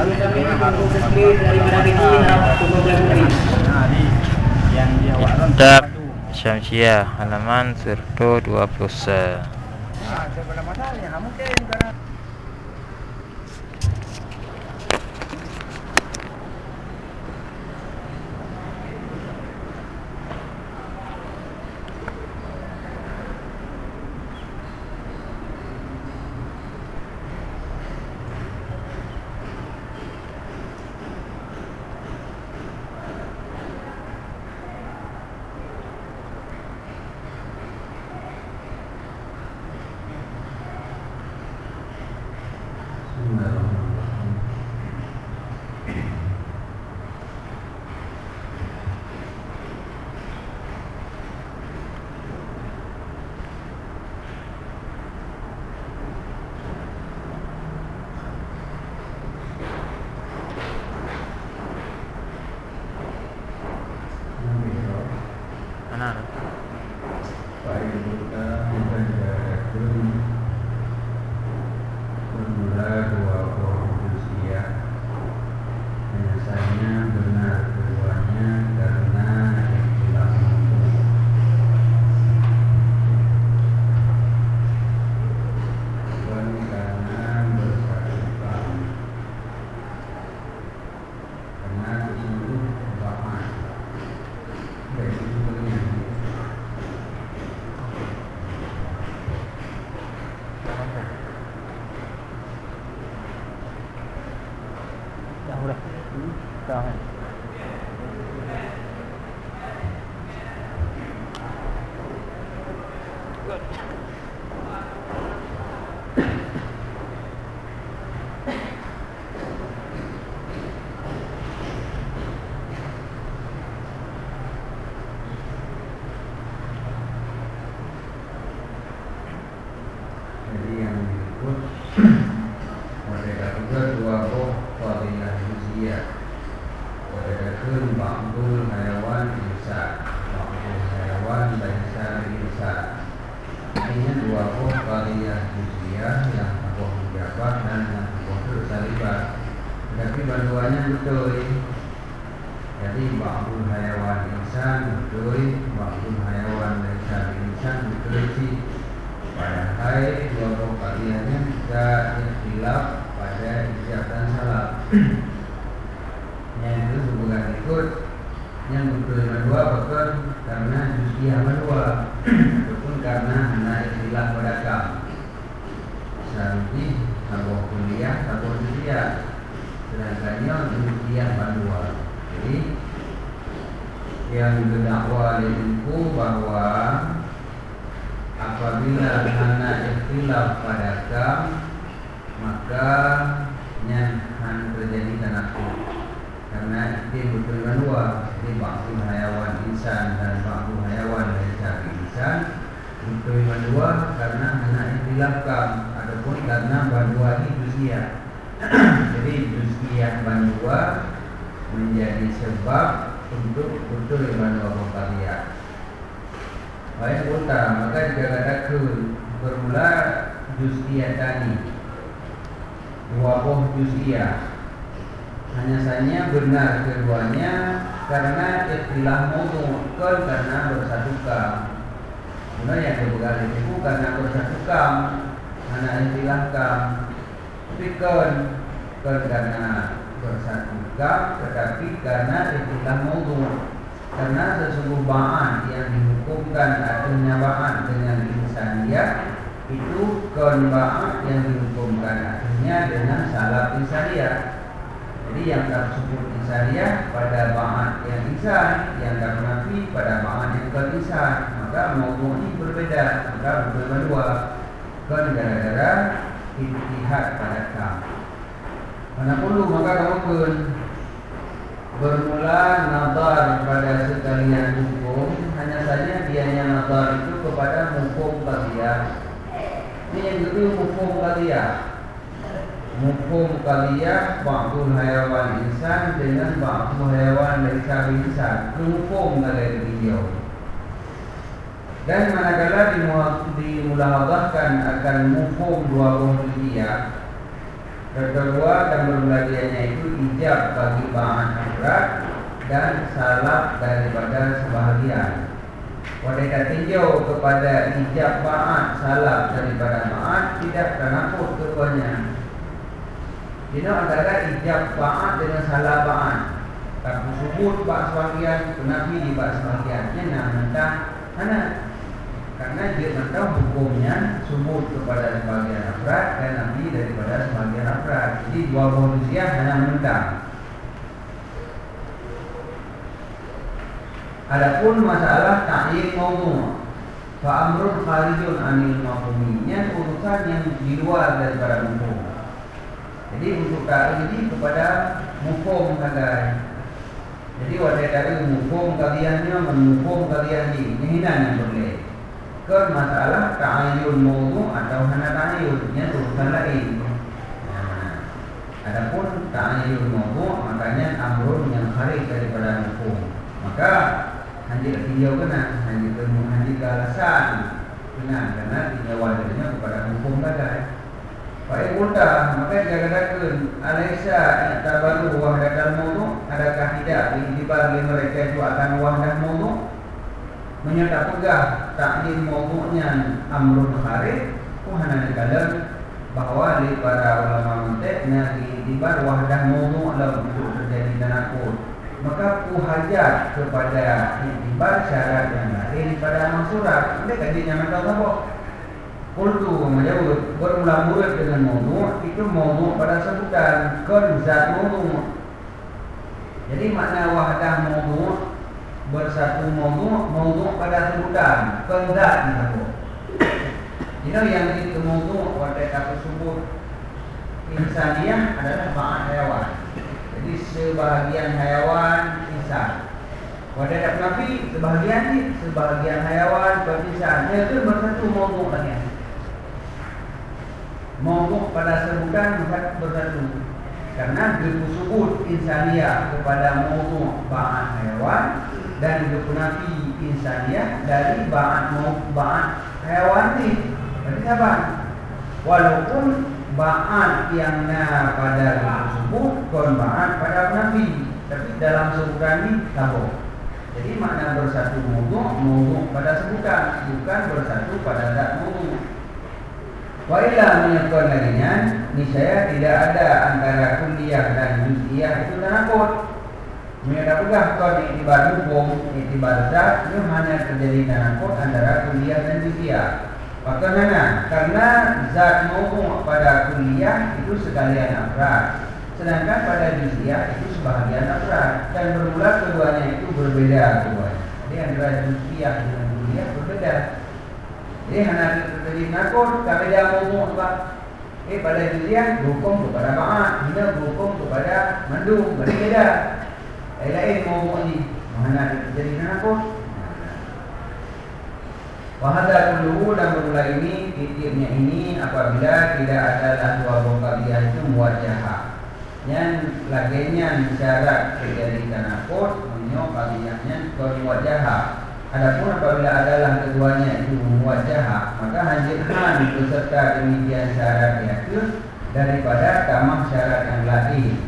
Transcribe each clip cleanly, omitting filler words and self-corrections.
Kitab Syamsiah halaman 120. Yang berdakwa itu bahwa apabila hana ikhtilaf pada kam, maka nyan terjadi tanakut. Karena itu betul dua, jadi ba'dul hayawan insan dan ba'dul hayawan dari insan betul dua karena hana ikhtilaf kam. Adapun karena bandua ini juz'iyah. Jadi juz'iyah bandua menjadi sebab untuk betul bandua bangkalia. Baik utama maka dikatakan bermula juz'iyah tadi dua boh juz'iyah. Hanya saja benar keduanya karena ikhtilaf mawdu' karena bersatu kam. Benar yang kedua itu karena bersatu kam, hanya ikhtilaf kam. Tapi karena bersatu kam, tetapi karena ikhtilaf mawdu'. Karena sesungguh ba'an yang dihukumkan adanya ba'an dengan insaniyah itu ba'an yang dihukumkan adanya dengan salah insaniyah. Jadi yang tersebut insaniyah pada ba'an yang insan, yang nafi pada ba'an yang insan. Maka mawdu' ini berbeda, maka berbeda dua. Gara-gara ittihad pada kam. Mana perlu maka kamu pun bermula nazar pada sekalian hukum, hanya saja dianya nazar itu kepada hukum qadiyah. Ini yang kedua hukum qadiyah. Hukum qadiyah ba'dul hayawan insan dengan ba'dul hayawan laisa insan. Hukum dari beliau. Dan manakala dimulahadahkan akan hukum dua qadiyah, Kedua dan bermulagiannya itu ijab bagi ba'an afrad dan salaf daripada sebahagian. Mereka tinjau kepada ijab ba'an salaf daripada ba'an tidak ternakut keduanya. Ini antara ijab ba'an dengan salaf ba'an. Tapi subut ba'an sebahagian, kenafi di ba'an sebahagiannya mentah mana? Karena dia tahu hukumnya subut kepada sebahagian afrad dan nafi daripada sebahagian afrad. Jadi dua buah juziah hanya mentah. Adapun masalah ta'yin maudhu' fa amrun kharijun 'anil mafhumiyya, urusan yang di luar daripada mafhum. Jadi untuk ta'yin ini kepada mafhum saja. Jadi wajah ta'yin mafhum kaliannya memufhum kalian ini yang boleh. Ke masalah ta'ayyun maudhu' atau hana ta'ayyunnya urusan lain. Adapun ta'ayyun maudhu' makanya amrun yang kharij daripada mafhum. Maka hanya tinjau kena, hanya ke alasan kena, karena tinjau wajahnya kepada hukum saja. Baik ulta, maka dia katakan Alaysa i'tabaru wahdatal maudhu', adakah tidak diiktibar mereka itu akan wahdah maudhu'? Menyata pegah ta'yin maudhu'nya amrun kharij, hanya dikatakan bahwa di para ulama mantiq diiktibar wahdah maudhu' dalam untuk terjadi tanaqud. Maka hajat kepada iktibar syarat yang lain pada maksurat. Mereka kajian tahu apa? Qultu menjawab bermula-mula dengan maudhu' itu maudhu' pada sebutan kon zat maudhu'. Jadi makna wahdah maudhu' bersatu maudhu' pada sebutan kon zat disebut. Ini yang itu maudhu' pada kata sebut insaniyah adalah ba'an hayawan. Jadi sebahagian hayawan insan. Wadah tak nafi sebahagian hayawan insan. Itu bersatu maudhu' kalian. Maudhu' pada sebutan bersatu. Karena disebut insaniyah kepada maudhu' ba'an hayawan dan nafi insaniyah dari ba'an hayawan ini. Berarti apa? Walaupun ba'an yang pada tersebut kon ba'an pada nafi, tapi dalam sebutan ini sambung. Jadi makna bersatu maudhu' pada sebutan, bukan bersatu pada zat maudhu'. Wa illa menyebutkan laginya, niscaya tidak ada antara kulliyah dan juz'iyah itu tanaqud. Menyatakan pegah kon iktibar hukum, iktibar zat itu hanya terjadi tanaqud antara kulliyah dan juz'iyah. Bagaimana? Karena zat maudhu' pada kulliyah itu sekalian afrad, sedangkan pada juz'iyah itu sebahagian afrad, dan bermula keduanya itu berbeda keduanya. Jadi antara juz'iyah dengan kulliyah berbeda. Jadi hanya terjadi nakut kalau dia maudhu' apa? Pada juz'iyah berhukum kepada ba'an, hina berhukum kepada mandum, berbeda. Lain maudhu' ini hanya terjadi nakut. Wahada kulluhu dan bermula ini titiknya ini apabila tidak ada dua bokaliah itu muwajjahah. Yang laginya syarat terjadi tanaqud menyo kaliyahnya muwajjahah. Adapun apabila adalah keduanya itu muwajjahah, maka hanjithan beserta demikian syarat itu daripada tamah syarat yang lain.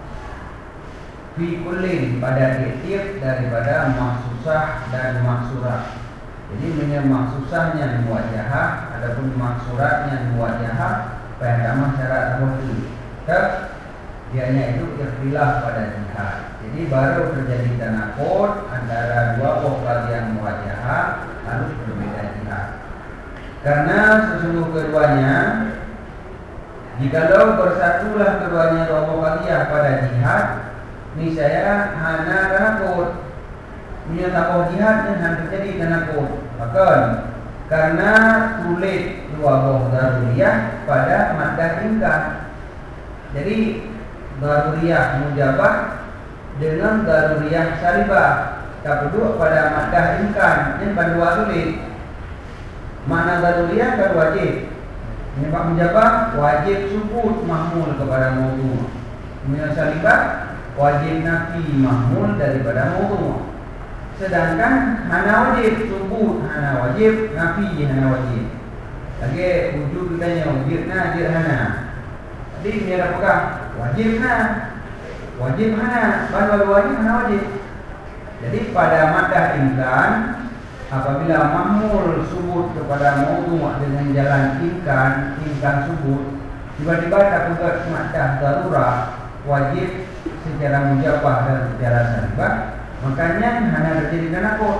Fi kullin pada titik daripada maksusah dan maksurah. Jadi maksusahnya muwajjahah, adapun maksuratnya muwajjahah, pertama syarat tertentu. Dianya itu ikhtilaf pada jihad. Jadi baru terjadi tanaqud antara dua vokal yang muwajjahah harus berbeda jihad. Karena sesungguh keduanya, jikalau bersatulah keduanya dua vokaliyah pada jihad, niscaya hana tanaqud. Menyatakan jihad yang terjadi tanaqud. Bahkan karena tulis dua buah daruriyah pada maddah ingkar. Jadi daruriyah mujabah dengan daruriyah salibah kedua pada maddah ingkar yang kedua tulis. Makna daruriyah kan wajib. Menyebab mujabah wajib subut mahmul kepada maudhu'. Menyebab salibah wajib nafi mahmul daripada maudhu'. Sedangkan hana wajib subut, hana wajib nafi, hana wajib. Lagi wujud kitanya wujudna ajir hana. Jadi dia dah pegang wajib hana. Wajib hana. Baru wajib hana wajib. Jadi pada maddah imkan, apabila mamul subut kepada maudhu' dengan jalan imkan subut, tiba-tiba tak tugas maddah darurah, wajib secara mujabah dan secara salibah, makanya hana terjadi tanakut.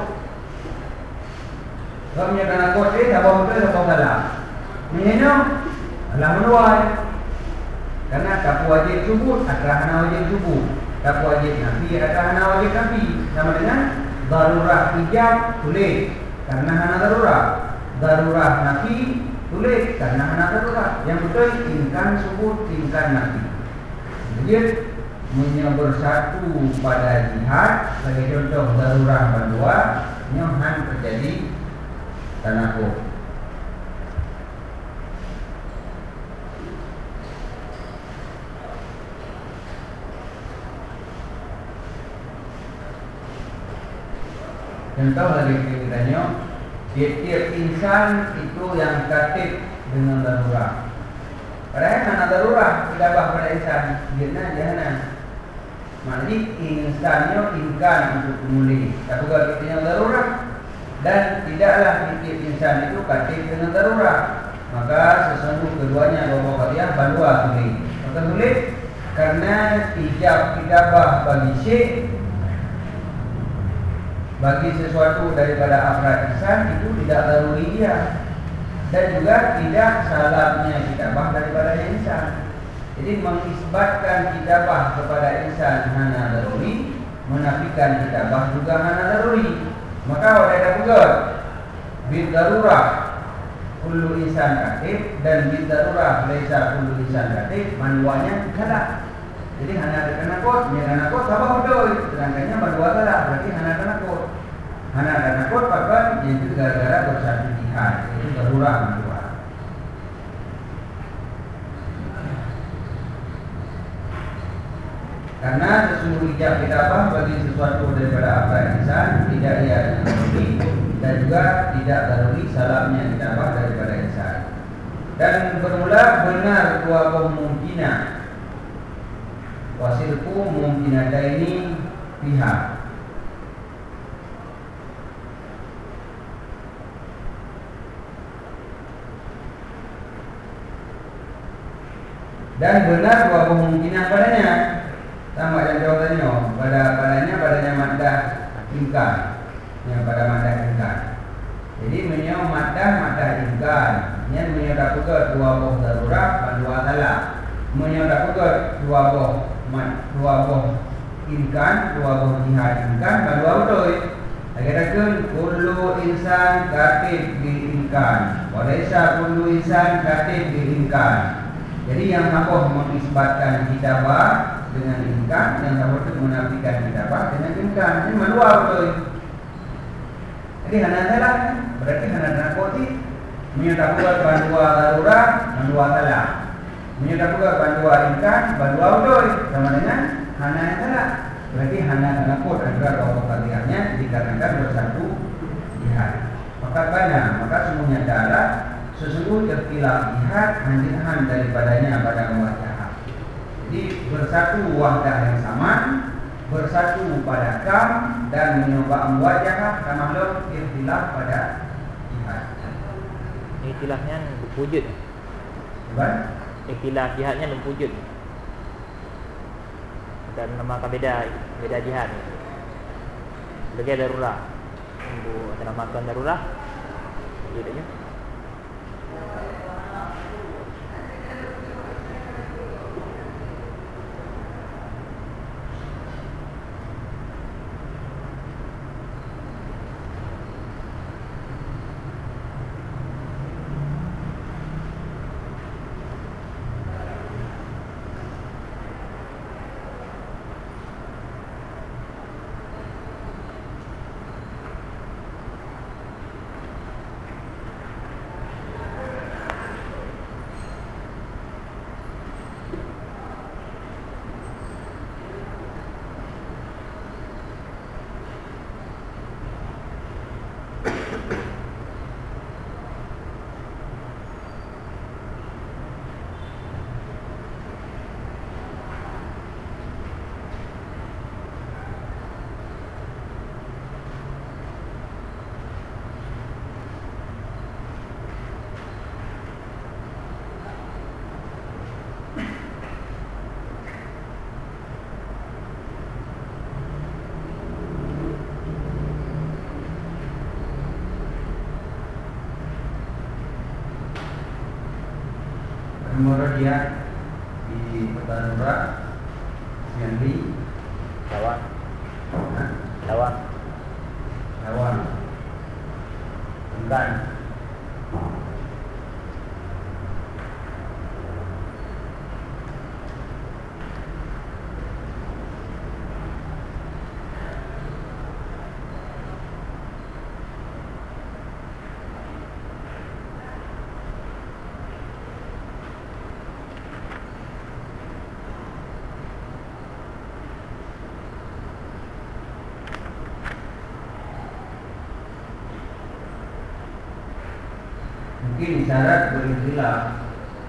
Kalau punya tanakut tak bawa betul, tak bawa salah. Ini adalah menuai. Karena tak wajib subut adalah hana wajib subut, tak wajib nafi adalah hana wajib nafi. Sama dengan darurah ijab boleh karena hana darurah, darurah nafi boleh karena hana darurah. Yang betul imkan subut, imkan nafi. Jadi bersatu pada jihad sebagai contoh darurah bandua nyohan terjadi tanakut. Contoh lagi kita tiap-tiap insan itu yang katib dengan darurah. Padahal hana darurah idabah pada insan, dia hana. Maknanya insannya imkan untuk memulih. Tak juga kita yang darurah. Dan tidaklah tiap insan itu katib dengan darurah. Maka sesungguh keduanya bawa kalian bandua boleh. Maka boleh karena ijab idabah bagi syekh, bagi sesuatu daripada afrad insan itu tidak daruri dia, dan juga tidak salahnya kitabah daripada insan. Jadi mengisbatkan kitabah kepada insan hana daruri, menafikan kitabah juga hana daruri. Maka ada juga bid darurah kullu insan katib dan bid darurah laisa kullu insan katib, manuanya salah. Jadi hana tanakut, tanakut sama betul. Sedangkannya berdua salah, berarti hana tanakut. Hana tanakut bahkan itu gara-gara bersatu jihad, itu darurah berdua. Karena sesungguh ijab kitabah bagi sesuatu daripada apa insan tidak ia daruri dan juga tidak daruri salamnya kitabah daripada insan. Dan bermula benar dua kemungkinan. Wasilku mungkinataini pihak. Dan benar dua kemungkinan padanya. Sama yang jawabannya padanya maddah imkan. Yang pada maddah imkan. Jadi menyo maddah imkan. Yang menyo dapat dua boh darurah dan dua salah. Menyo dapat dua boh imkan, dua boh jihad imkan dan dua betul. Katakan kullu insan katib bil imkan, walaysa kullu insan katib bil imkan. Jadi yang tambah mengisbatkan kitabah dengan imkan, yang tambah itu menafikan kitabah dengan imkan. Ini dua betul. Jadi hana salah, berarti hana nakoti menyatakan bandua darurah, bandua salah. Menyatakan bandua imkan, bandua betul. Sama dengan hana yang salah. Berarti hana nakot adalah bahwa kaliannya dikarenakan bersatu jihad. Maka semuanya adalah sesungguhnya ikhtilaf jihad hanjihan daripadanya pada muwajahah. Jadi bersatu wahdah yang sama, bersatu pada kam dan mencoba muwajahah termasuk ikhtilaf pada jihad. Ikhtilafnya berwujud. Baik. Ikhtilaf jihadnya berwujud. Dan namakan beda jihad. Sebagai darurah. Ibu namakan darurah. Gitu je. Kemudian di Petanura yang di Lawan. Lawan. Lawan Enggan. Mungkin syarat berikhtilaf,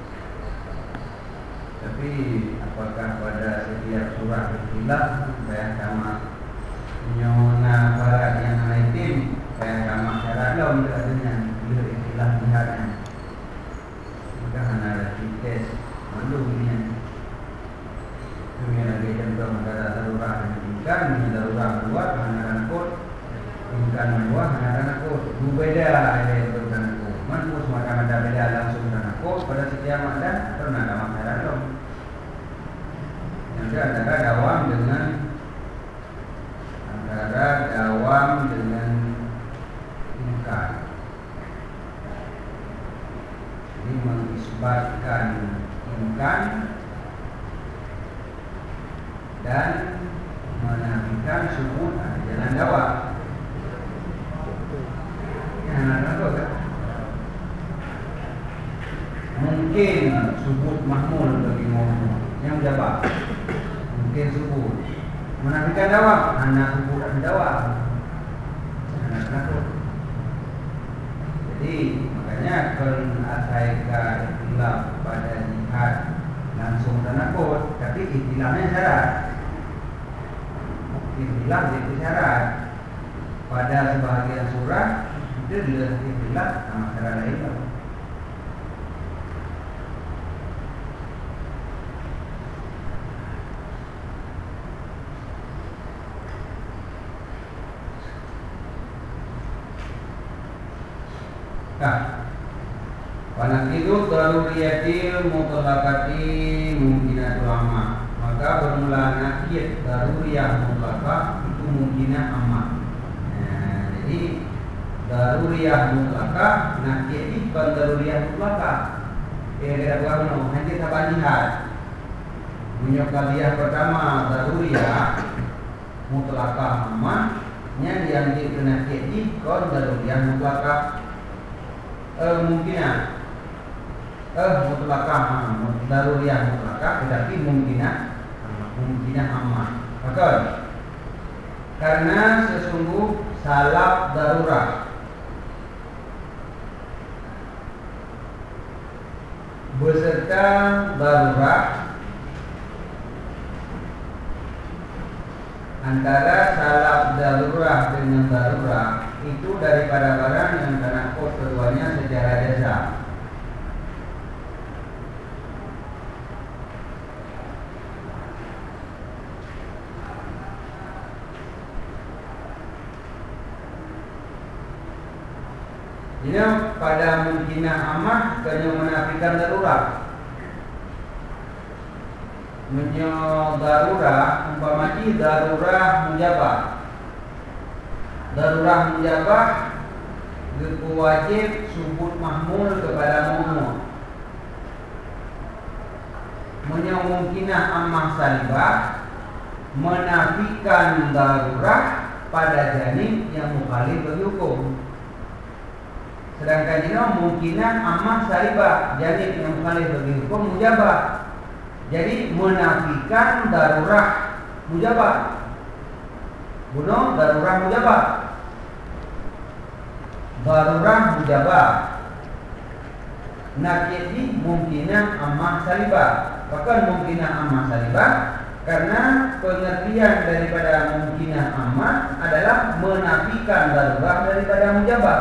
tapi apakah pada setiap surah ikhtilaf bayang sama nyona barat yang lain bayang sama syarat lo untuk adanya bila ikhtilaf lihatnya maka hanya ada tes malu ini kemudian lagi contoh antara darurat dan ikan ini darurat buat hanya kot ikan buat hanya kot berbeda ada yang berbeda manpus maka ada beda langsung dan aku pada setiap ada pernah ada masalah dong. Yang antara dawam dengan ingkar. Ini mengisbatkan ingkar dan menafikan subut jalan dawam. Yang ada kan? Mungkin subut mahmul bagi mahmul yang jawab. Mungkin subut menafikan dawam, anak subut dan jawab. Anak takut. Jadi makanya kalau asaika ikhtilaf pada jihad langsung dan takut, tapi ikhtilafnya syarat. Ikhtilaf itu syarat. Pada sebahagian surah itu dia ikhtilaf sama syarat lain. Wanakidu daruriyatil mutlaqati mungkinatul amma. Maka bermula nakid daruriyah mutlaqah itu mungkinah amma. Jadi daruriyah mutlaqah nakid itu bukan daruriyah mutlaqah. Kita buat nanti sabar lihat. Munyakabiyah pertama daruriyah mutlaqah amma nya diambil kena nakid kon daruriyah mutlaqah mungkinah mutlaqah daruriyah mutlaqah tetapi mungkinah ammah. Maka karena sesungguh salaf darurat beserta darurat antara salaf darurat dengan darurat itu daripada barang yang kena kos keduanya secara jasa. Ini pada mungkinah ammah kena menafikan darurat. Darurat umpamanya darurat mujabah. Darurat mujabah wajib subut mahmul kepada mahmul. Mungkinah ammah salibah menafikan darurat pada janib yang mukhalif bagi hukum. Sedangkan ini mungkinah ammah salibah janib yang mukhalif bagi hukum mujabah. Jadi menafikan darurat mujabah. Bunuh darurat mujabah. Darurat mujabah. Nakidi mungkinah ammah salibah. Bahkan mungkinah ammah salibah karena pengertian daripada mungkinah ammah adalah menafikan darurat daripada mujabah.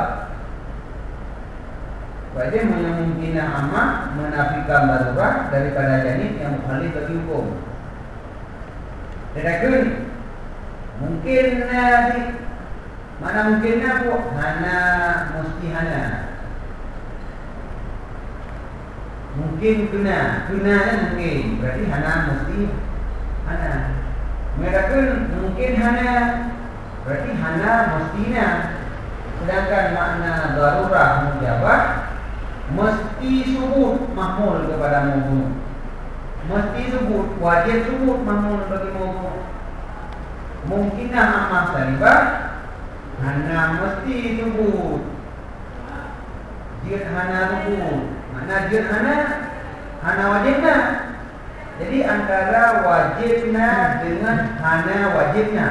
Wajib mungkinah ammah menafikan darurat daripada janib yang mukhalif bagi hukum. Tetapi mungkin mana mungkinnya bu? Hana mesti hana. Mungkin kena mungkin berarti hana mesti hana. Mereka mungkin hana berarti hana mestinya. Sedangkan makna darurah mujabah mesti subut mahmul kepada mawdu. Mesti subut, wajib subut mahmul bagi mawdu. Mungkinlah amal salibah hana mesti subut. Jid hana subut. Mana jid hana wajibna. Jadi antara wajibna dengan hana wajibna.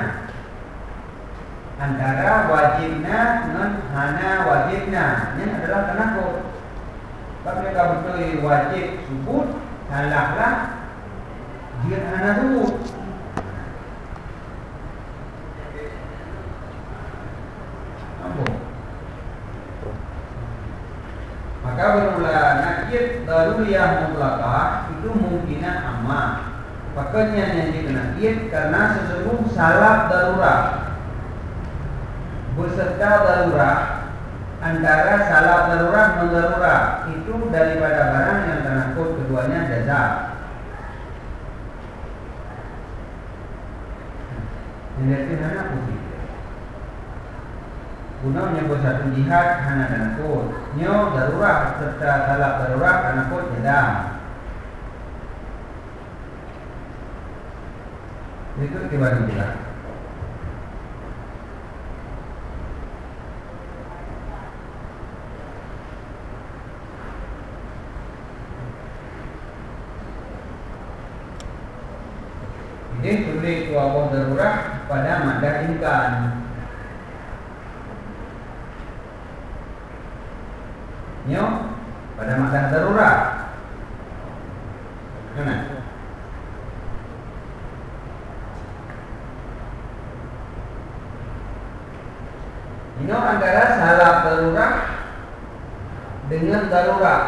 Antara wajibna dengan hana wajibna. Ini adalah tanakut. Sebab mereka betul wajib subut, salahlah jid hana subut. Maka bermula nakid daruriyah mutlaqah itu mungkinan amma. Pakainya yang nakid karena sesungguh salaf darurah beserta darurah antara salaf darurah dan darurah itu daripada barang yang tanakut keduanya jaza. Ini hana putih. Guna menyebut satu jihad hana tanakut. Nyo darurah serta salaf darurah tanakut jaza. Itu dibagi juga. Ini tulis wabah darurah pada madah imkan. Nyo pada madah darurah. Mana? Ini antara salaf darurah dengan darurah.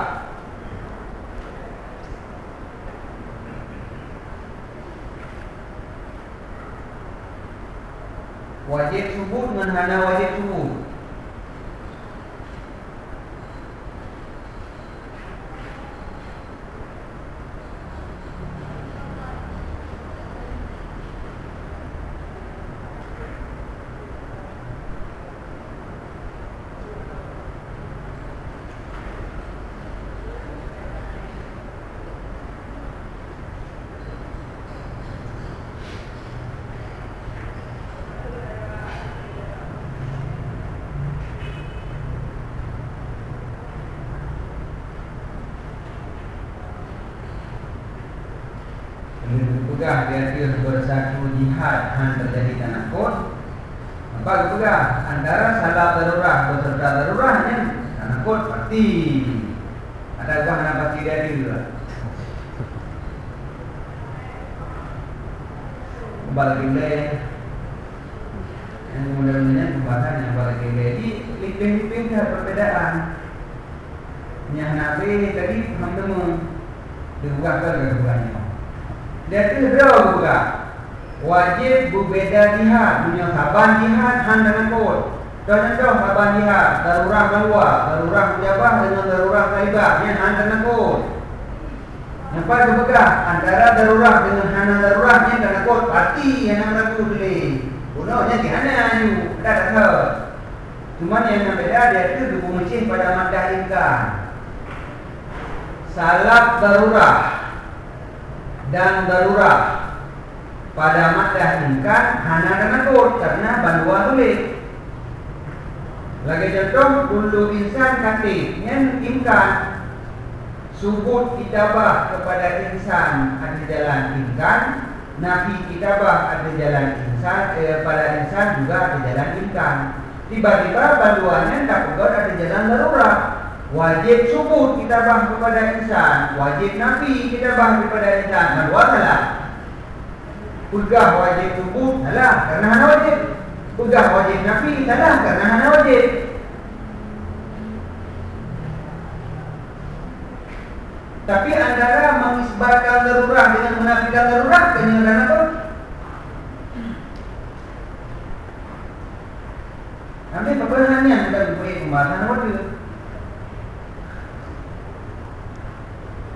Wajib subut dengan hana wajib subut. Pegah dia bersatu jihad han terjadi tanakut. Maka pegah antara salaf darurah beserta darurahnya tanakut pasti. Ada bahan apa tidak juga. Balik ilai yang mudah-mudahan pembahasan yang balik ilai di lipin-lipin perbedaan. Yang Nabi tadi temu diubah ke keduanya. Dia tu berapa juga wajib berbeza jihad, punya saban jihad han dengan kod. Contoh saban jihad, darurah malwa, darurah mujabah dengan darurah taibah, yang han dengan kod. Nampak berbeza antara darurah dengan hana darurah yang dengan kod pasti yang nak ragu beli. Gunanya di hana you, tak ada. Cuma yang beda dia tu dibuncing pada madah imkan. Salaf darurah dan darurah pada madah imkan hana dengan kod karena banduan tulis. Lagi contoh kullu insan katib yang imkan subut kitabah kepada insan ada jalan imkan, nafi kitabah ada jalan insan, pada insan juga ada jalan imkan. Tiba-tiba banduannya tak pegot ada jalan darurah. Wajib subut kitabah kepada insan, wajib nafi kitabah kepada insan. Kedua salah. Pegah wajib subut salah karena hana wajib. Pegah wajib nafi salah karena hana wajib. Tapi antara mengisbatkan darurah dengan menafikan darurah penyelenggaraan apa? Nanti perbedaan yang kita buat pembahasan apa tu?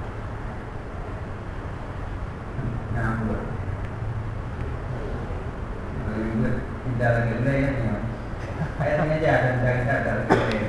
tidak lagi boleh ya. Akhirnya aja dan kita tidak lagi boleh.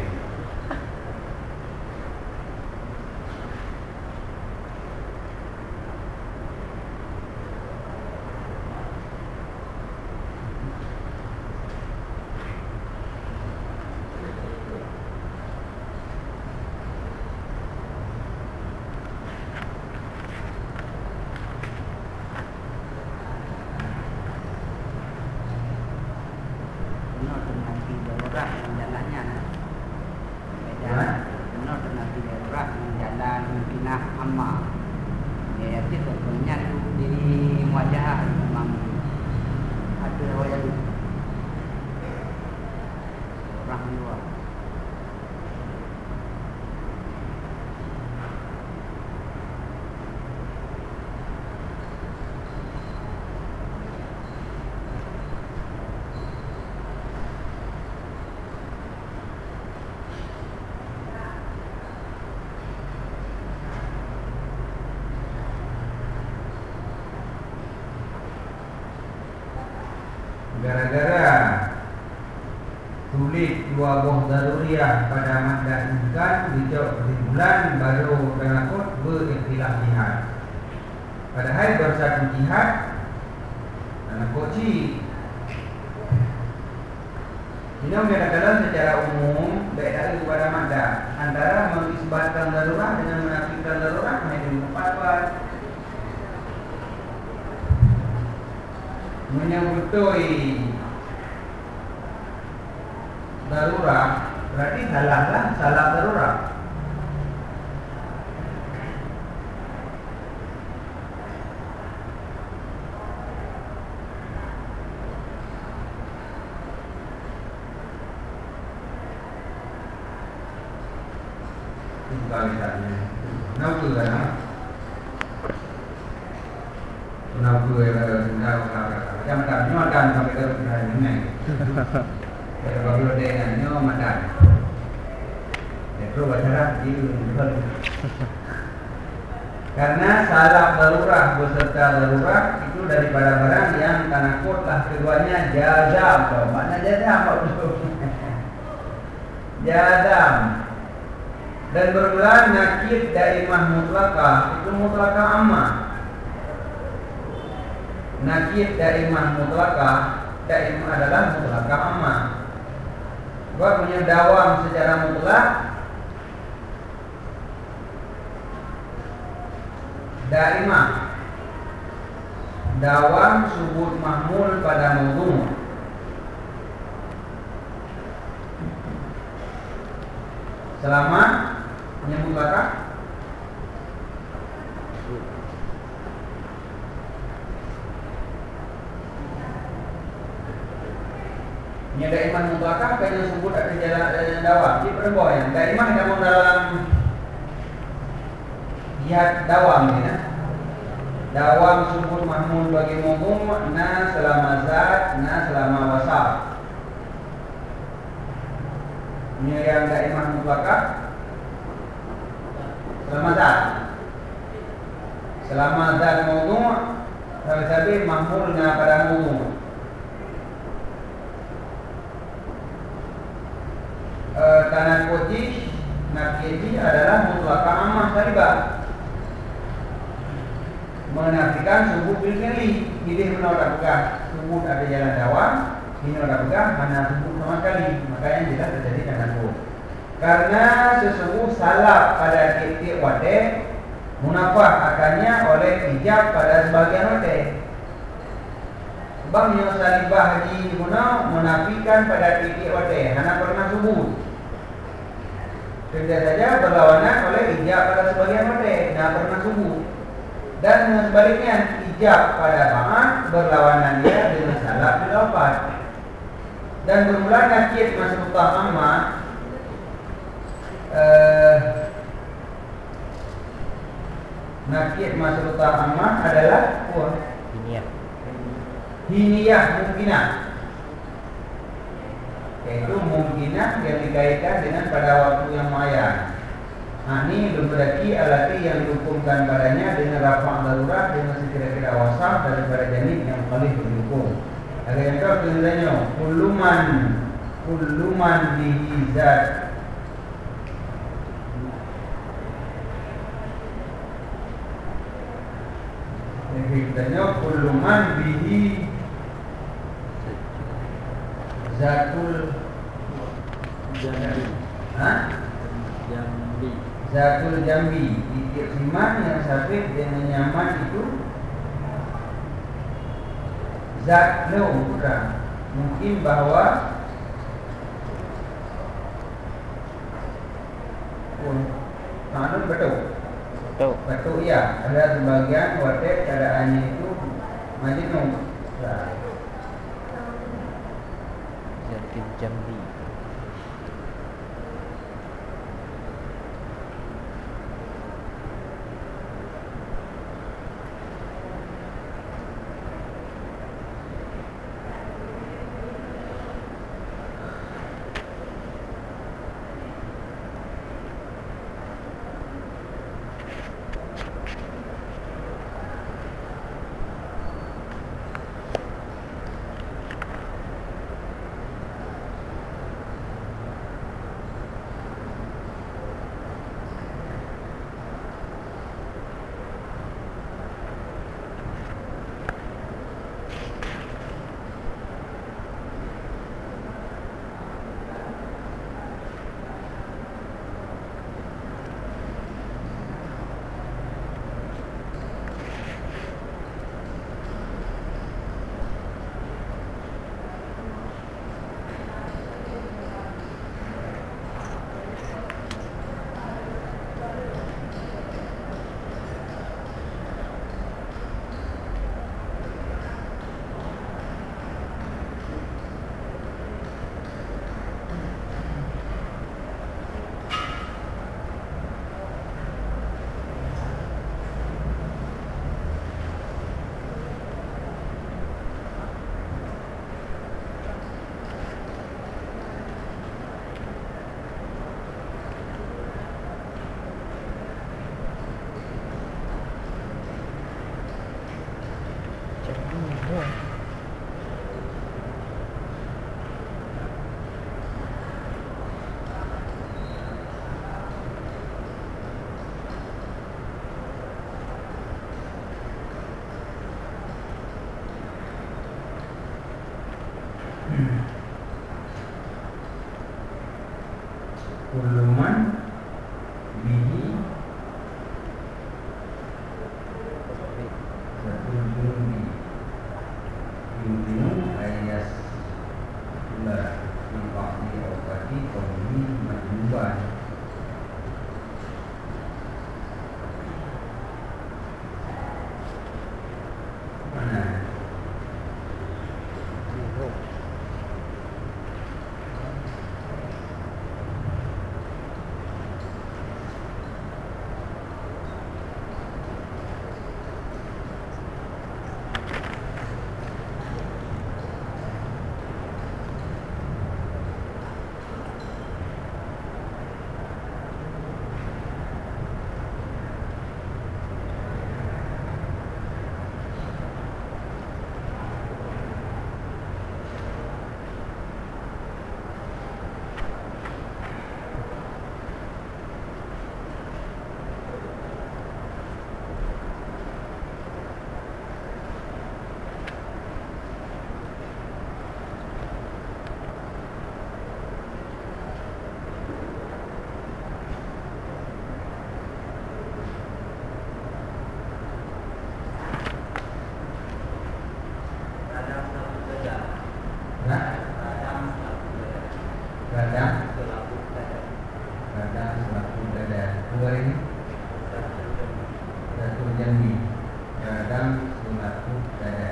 Gara-gara tulis dua buah daruriyah pada madda imkan dijawab di bulan baru penakut berikhtilaf jihad. Padahal bersatu jihad dan koci. Ini kadang-kadang secara umum beda pada madda antara mengisbatkan darurat dengan menafikan darurat menjadi empat. Menyebutui darurat berarti salah darurat. Itu kalimatnya. Macam makan sampai ke rumah ini. Kalau dengannya makan. Itu wajar karena salaf darurat beserta darurat itu daripada barang yang tanakutlah keduanya jazam. Mana jazam? Jazam. Dan berbulan nakid daimah mutlakah itu mutlakah ammah. Nakid daimah mutlakah, daimah adalah mutlakah ammah. Sebab punya dawam secara mutlak, daimah dawam subut mahmul pada maudhu. Selama punya mutlakah punya daimah mutlakah kena sebut ada jalan dawam. Di perempuan daimah namun dalam jihad dawam ya. Dawam sebut mahmul bagi maudhu na selama zat na selama wasaf. Punya yang daimah mutlakah selama zat maudhu sabi mahmul na pada maudhu. Tanah koji nakiji adalah mutlakah ammah salibah, menafikan subuh pilih pilih menolak pegang subuh ada jalan dawam ini menolak pegang mana subuh sama sekali, makanya jelas terjadi tanah koji karena sesungguh salaf pada titik wate munafah akannya oleh hijab pada sebagian wate. Sebab yang salibah haji menafikan pada titik wate hanya pernah subuh. Tidak saja berlawanan oleh ijab pada sebagian wate, nah pernah subuh. Dan sebaliknya ijab pada ba'an berlawanan dia dengan salaf di lafaz. Dan bermula nakid masuk ammah nakid masuk ammah adalah hiniyah mungkinah, yaitu mungkinah yang dikaitkan dengan pada waktu yang muayyan. Nah, ini berarti alati yang dihukumkan padanya dengan rafa' darurat dengan sekira-kira wasaf daripada janib yang paling berhukum. Ada yang tahu tulisannya kulluman bihi zat. Tulisannya kulluman bihi zatul Jambi. Jambi. zatul jambi. Titik siman yang sabit dengan nyaman itu zat bukan. Mungkin bahwa betul. Betul ya. Ada sebagian wadah keadaannya itu majnun. Zatul Jambi. Kulluman bihi zatul jambi. Yumkinu ayas la fi ba'di awqati qawmi majnuban. Mana? Kadang selaku dada. Dua ini zatul jambi. Kadang selaku dada.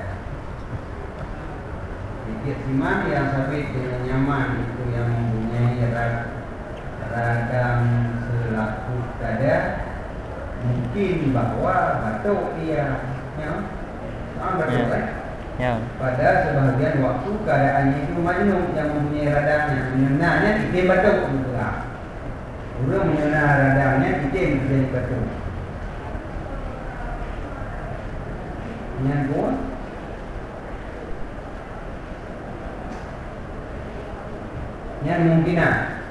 Titik siman yang sabit dengan nyaman itu yang mempunyai radang selaku dada. Mungkin bahwa batuk ia batuk kan? Ya. Pada sebahagian waktu keadaannya itu majnun yang mempunyai radangnya. Menyenangnya titik batuk juga. Orang menyenang radangnya titik menjadi batuk. Yang Yang mungkinan.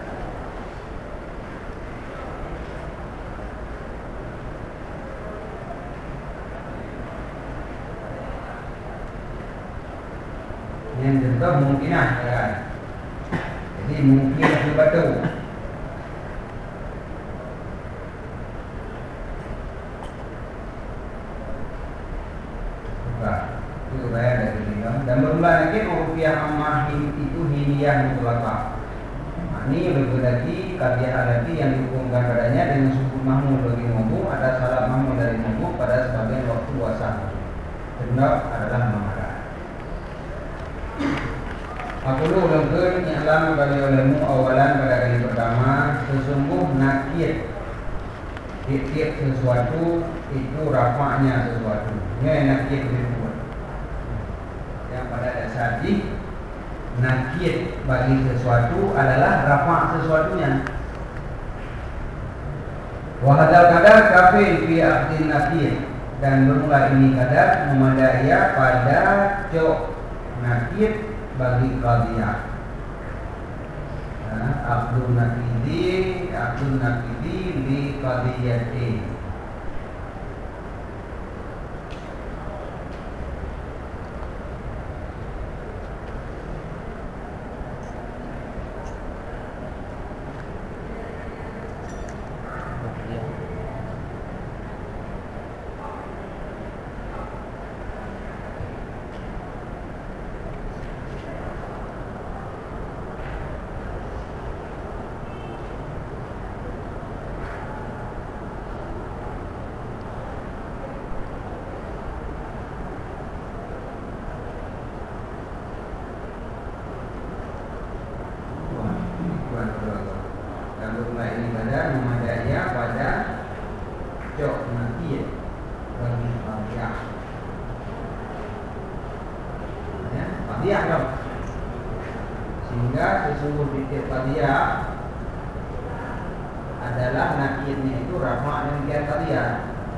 Yang contoh mungkinan ya. Jadi mungkin itu betul. Itu saya dari bilang. Dan bermula lagi rupiah ammah itu hiliyah mutlaqah. Ini lebih lagi kabiah alati yang dihukumkan padanya dengan sukun mahmud bagi mawdu, ada salat mahmud dari mawdu pada sebagian waktu wasah. Benar adalah mengarah. Aku lu lengkun i'lam bagi olehmu awalan pada kali pertama sesungguh nakir tiap sesuatu itu rafa'nya sesuatu. Ini nakir itu. Yang pada dasarnya nakir bagi sesuatu adalah rafa' sesuatunya. Wa hadzal qadar kafil fi aqdin nakir, dan bermula ini kadar memadai pada cok nakir bagi qadiyah. Aqdun nakidi li qadiyatin. Sehingga sesungguh tiap qadiyah adalah nakirnya itu rafa' demikian qadiyah.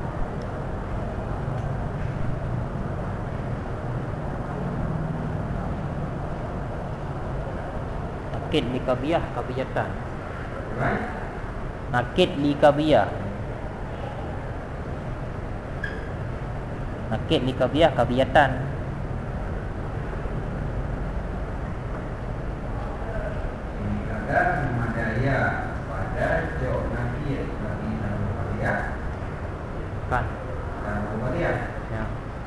Nakid li kabiyah kabiyatan. Right? Nakid li kabiyah. Nakid li kabiyah kabiyatan. Dan memadaya pada jauh nakir bagi nama qadiyah Kan. nama qadiyah. Ya.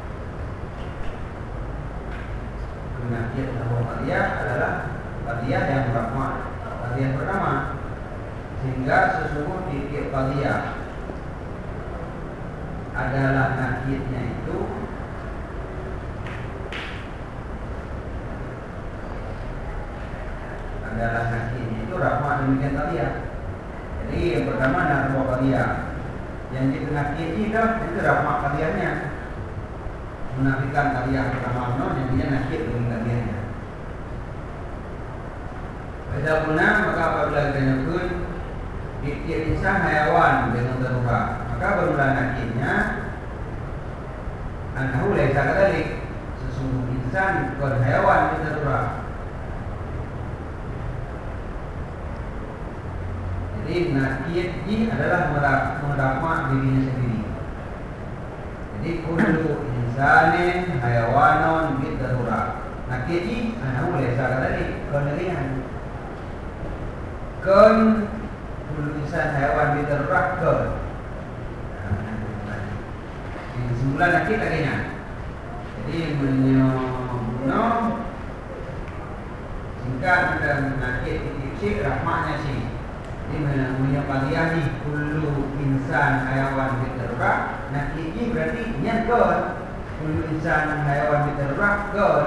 Nakir nama qadiyah adalah qadiyah yang rafa', qadiyah pertama. Sehingga sesungguh tiap qadiyah adalah nakirnya itu adalah nakirnya itu rafa' demikian qadiyah. Jadi yang pertama nama qadiyah, yang kita nakir itu rafa' qadiyahnya. Menafikan qadiyah pertama jadinya nakir dengan qadiyahnya. Pada guna maka apabila kita nyebut tiap insan hayawan dengan darurat, maka bermula nakirnya annahu laisa kadzalik, sesungguh insan bukan hayawan dengan darurat. Jadi nakir ini adalah meramak dirinya sendiri. Jadi kullu insanin hayawanon bid darurat. Nakir ini annahu laisa kadzalik, kenalian. Kan kullu insan hayawan bid darurat kan. Ini semula nakir laginya. Jadi menyono singkat dan nakir titik rahmatnya sih. Ini punya qadiyah ni kullu insan hayawan bitarurat. Nakir ini berarti nyangkut kullu insan hayawan bitarurat kan.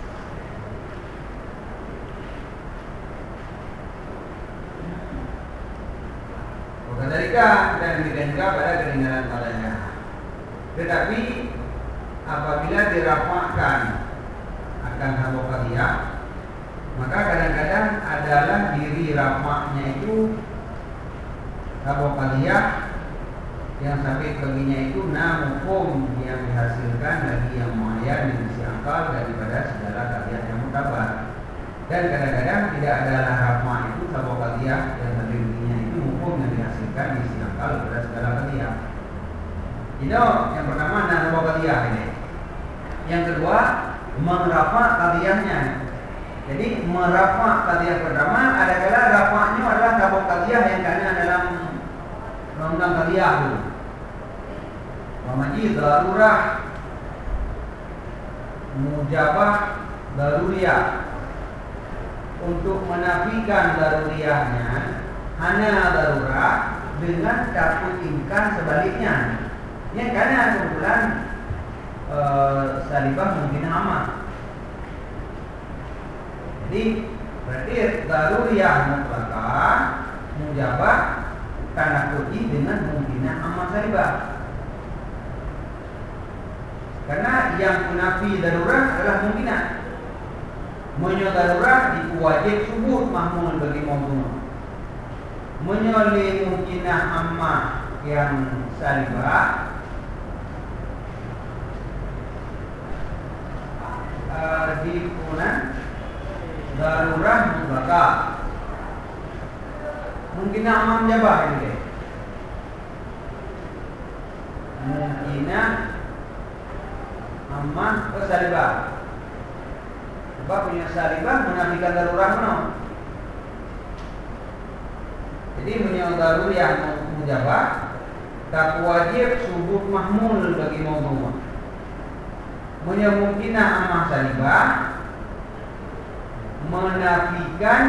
Wakadhalika dan demikian juga pada ketinggalan padanya. Tetapi apabila dirafa'kan akan hawa qadiyah, maka kadang-kadang adalah diri rafa'nya itu hawa qadiyah yang sampai baginya itu hukum yang dihasilkan bagi yang muayyan yang sisi akal daripada segala qadiyah yang mutabar. Dan kadang-kadang tidak adalah rafa itu sabab qadiyah yang terlebihnya itu hukum yang dihasilkan di isi akal pada segala qadiyah. Yang pertama sabab qadiyah ini. Yang kedua merafa qadiyahnya. Jadi merafa qadiyah pertama adalah rafa'nya adalah sabab qadiyah yang ada dalam undang qadiyah itu. Mamaji darurah mujabah daruriyah. Untuk menafikan daruriyahnya hanya darurah dengan takut imkan sebaliknya. Ya karena kebetulan salibah mungkin amat. Jadi berarti daruriyah mutlakah mujabah tanakuti dengan mungkinah amat salibah. Karena yang menafi darurah adalah mungkinah. Menyodarurah itu wajib subut mahmul bagi maudhu. Menyoli mungkinah ammah yang salibah dikunan darurah mutlakah. Mungkinah ammah jabah ini. Mungkinah ammah salibah. Sebab punya salibah menafikan darurah no. Jadi punya daruriyah mujabah tak wajib subut mahmul bagi maudhu. Punya mungkinah ammah salibah menafikan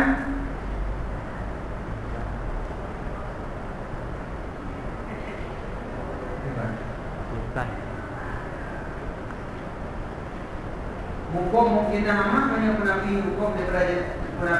hukum mungkinah ammah hanya menafi hukum daripada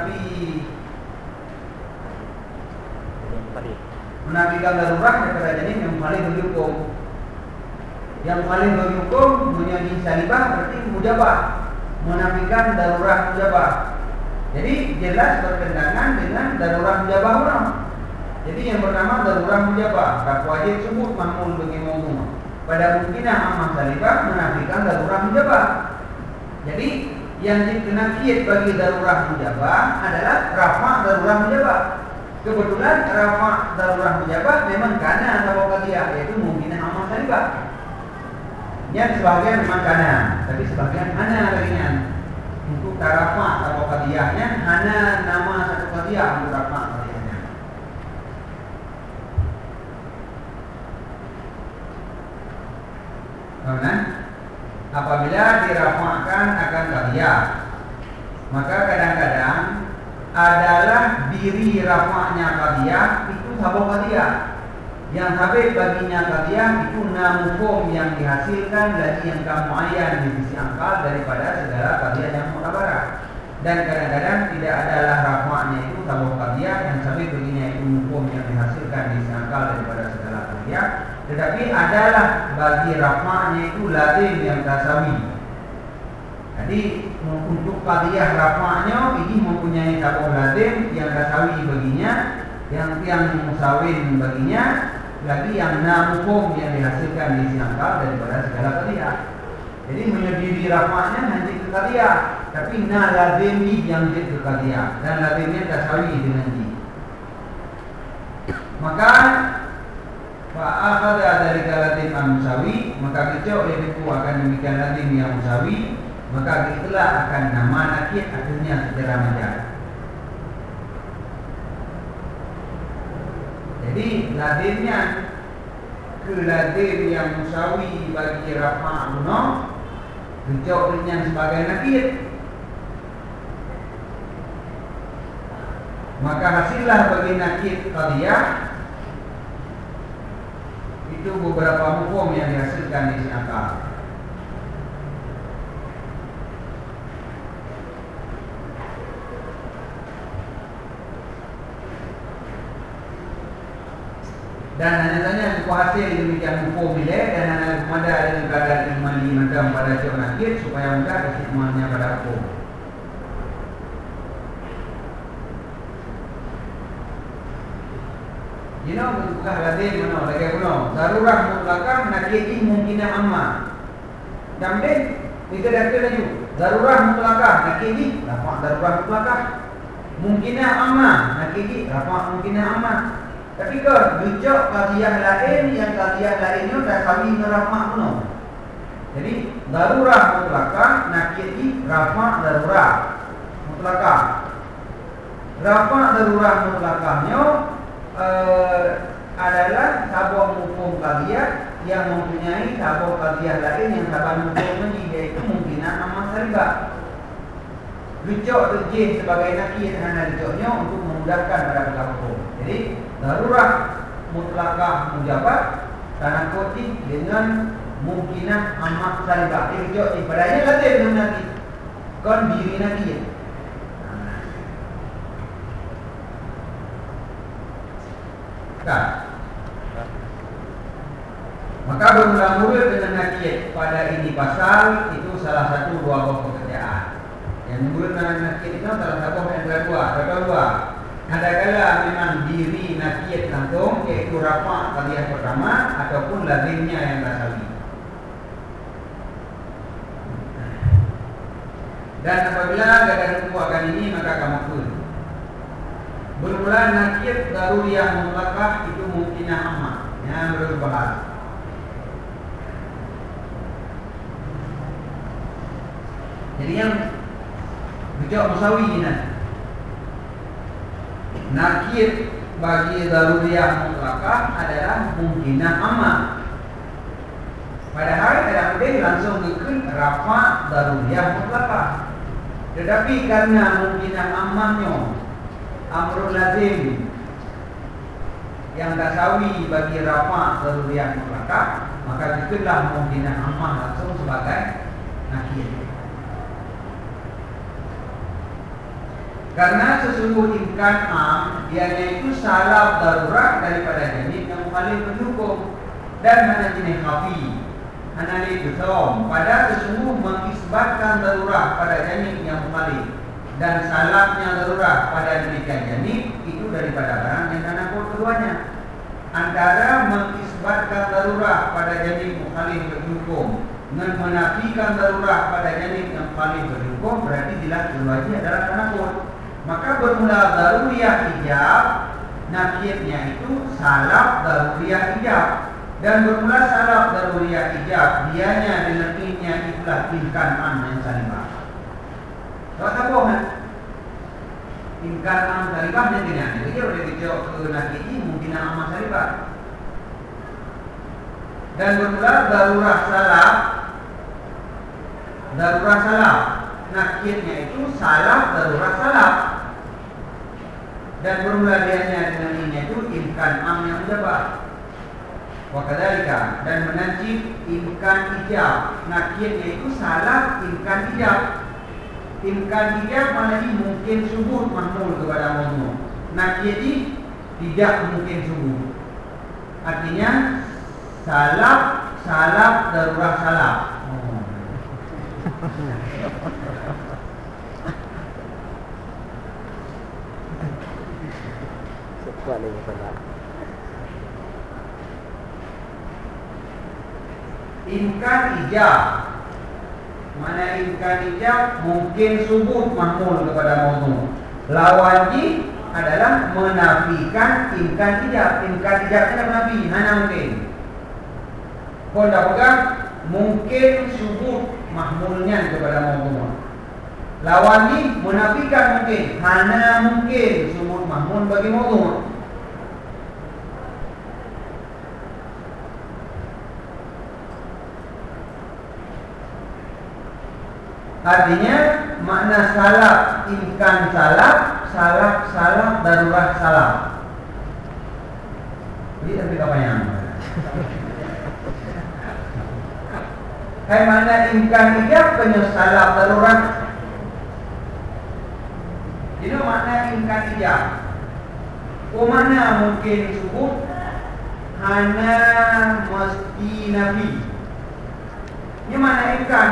menafikan darurah daripada jenis yang paling berhukum. Yang paling berhukum menjadi salibah berarti mujabah, menafikan darurah mujabah. Jadi jelas bertentangan dengan darurah mujabah orang. Jadi yang pertama darurah mujabah tak wajib sebut mahmul bagi maudhu. Pada mungkinah ammah salibah menafikan darurah mujabah. Jadi yang dikena kiat bagi darurah mujabah adalah rafa' darurah mujabah. Kebetulan rafa' darurah mujabah memang kana sabab qadiyah yaitu mungkinah ammah salibah. Yang sebagian memang kana, tapi sebagian hana laginya. Untuk rafa' sabab qadiyahnya hana nama satu qadiyah untuk rafa' qadiyahnya. Karena apabila dirafa'kan akan qadiyah, maka kadang-kadang adalah diri rafa'nya qadiyah itu sabab qadiyah. Yang habis baginya qadiyah itu hukum yang dihasilkan dari yang kamuayyan di sisi akal daripada segala qadiyah yang mutabarah. Dan kadang-kadang tidak adalah rafa'nya itu sabab qadiyah yang habis baginya itu hukum yang dihasilkan di sisi akal daripada segala qadiyah. Tetapi adalah bagi rafa'nya itu lazim yang tasawi. Jadi untuk qadiyah rafa'nya ini mempunyai sabab lazim yang tasawi baginya, yang musawin baginya, lagi yang hukum yang dihasilkan di sisi akal daripada segala qadiyah. Jadi menyediri rafa'nya hanya ke qadiyah, tapi lazimi yang jadi ke qadiyah dan lazimnya tasawi dengan ji. Maka fa'akhadha dari lazim al-musawi, maka kecok itu akan demikian lazim yang musawi, maka itulah akan nama nakid akhirnya secara majaz. Jadi lazimnya ke lazim yang musawi bagi rafa' guna kecok dengan sebagai nakid, maka hasillah bagi nakid qadiyah itu beberapa hukum yang dihasilkan di sisi akal. Dan hanya saja buku hasil demikian hukum nilai dan hanya kepada dengan keadaan imani macam pada cok nakid supaya mudah kesimpulannya pada hukum. Bukan lazim mana lagi kuno. Darurah mutlakah nakid ini mungkinah ammah. Jamden Kita dah laju. Darurah mutlakah, nakik ni rafa' darurah mutlakah. Mungkinah ammah, nakik ni rafa' mungkinah ammah. Tapi ke jujur qadiyah lain yang qadiyah lainnya dah kami ngerafa' penuh. Jadi darurah mutlakah, nakik ni rafa' darurah mutlakah. Rafa' darurah mutlakahnya adalah sabab hukum qadiyah yang mempunyai sabab qadiyah lain yang sabab hukum ini, iaitu mungkinah ammah salibah. Rujuk terjih sebagai nakir kerana rujuknya untuk memudahkan pada pelaku. Jadi darurah mutlakah mujabat tanakoti dengan mungkinah ammah salibah. Rujuk ni padanya lazim dengan nakir. Kon diri nakir. Kan? Maka bermula-mula dengan nakir pada ini pasal itu salah satu dua buah pekerjaan. Yang mula dengan nakir itu salah satu yang kedua. Kadang-kala memang diri nakir langsung, iaitu rafa' qadiyah pertama ataupun lazimnya yang tasawi. Dan apabila gadah akan ini maka kamu pun bermula nakir daruriyah mutlakah itu mungkinah ammah yang berbahas. Jadi yang bijak musawi ini nakir bagi daruriyah mutlakah adalah mungkinah ammah. Padahal kadang-kadang langsung ikut rafa' daruriyah mutlakah. Tetapi karena mungkinah ammahnya amrul lazim yang tasawi bagi rafa' daruriyah mutlakah, maka ikutlah mungkinah ammah langsung sebagai nakir. Karena sesungguh imkan am ianya itu salaf darurat daripada jenis yang mukhalif berhukum dan mana jenis khafi anali besom pada sesungguh mengisbatkan darurat pada jenis yang mukhalif dan salafnya darurat pada demikian jenis itu daripada barang yang tanakut keduanya. Antara mengisbatkan darurat pada jenis mukhalif berhukum dengan menafikan darurat pada jenis yang mukhalif berhukum berarti jelas keduanya adalah tanakut. Maka bermula daruriyah ijab, nakirnya itu salaf daruriyah ijab. Dan bermula salaf daruriyah ijab, dianya dengan innya itulah imkan am yang salibah. Tahu tak bohong kan? Imkan am salibah nantinya. Jadi dia boleh dijawab ke nakir ini mungkin am salibah. Dan bermula darurah salaf, nakirnya itu salaf darurah salaf. Dan bermula dianya dengan ini itu imkan am yang mujabat. Wakadhalika dan menajib imkan ijab, nakirnya itu salaf imkan ijab. Imkan ijab maknanya mungkin subut mahmul kepada maudhu'. Nakir ini tidak mungkin subut. Artinya salaf darurah salaf. Kuat lagi pula. Imkan ijab. Mana imkan ijab mungkin subut mahmul kepada maudhu'. Lawanji adalah menafikan imkan ijab. Imkan ijabnya menafi, hanya mungkin. Kau dah pegang mungkin subut mahmulnya kepada maudhu'. Lawanji menafikan mungkin, hanya mungkin subut mahmul bagi maudhu'. Artinya makna salaf imkan salaf darurah salaf. Jadi tapi apa yang? Hai mana imkan ijab punya salaf darurat. Jadi makna imkan ijab. Mana mungkin subut hana mesti nabi. Ini mana imkan?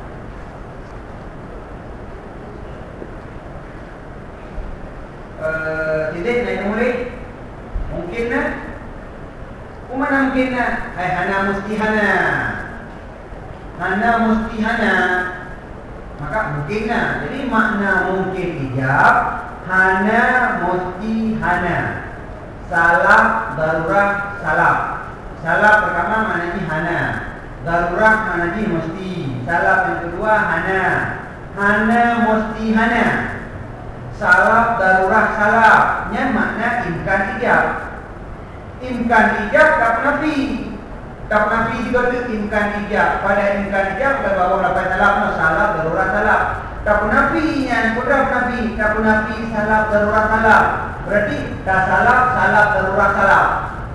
Titik naik mulai mungkin nak mana mungkin nak hana mesti hana hana mesti hana, maka mungkinna. Jadi makna mungkin ijab, hana mesti hana, salaf darurah salaf. Salaf pertama maknanya hana, darurah maknanya mesti, salaf yang kedua hana. Hana mesti hana, salaf darurah salafnya makna imkan ijab. Imkan ijab tak nafi. Tak nafi juga tu imkan ijab. Pada imkan ijab kita bawa lapan salaf, salaf darurah salaf. Tak nafi nya kodam nafi, tak nafi salaf darurah salaf. Berarti tak salaf salaf darurah salaf.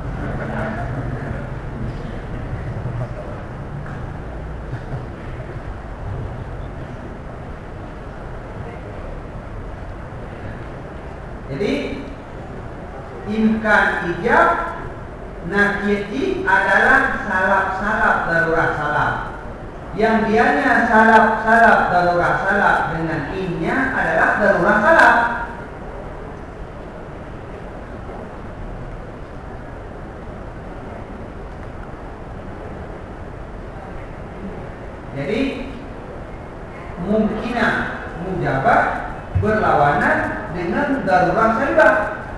Jadi imkan ijab nakiyati adalah salaf-salaf darurah salaf. Yang dianya salaf-salaf darurah salaf dengan innya adalah darurah salaf. Jadi mungkinah mujabah berlawanan dengan darurah salibah.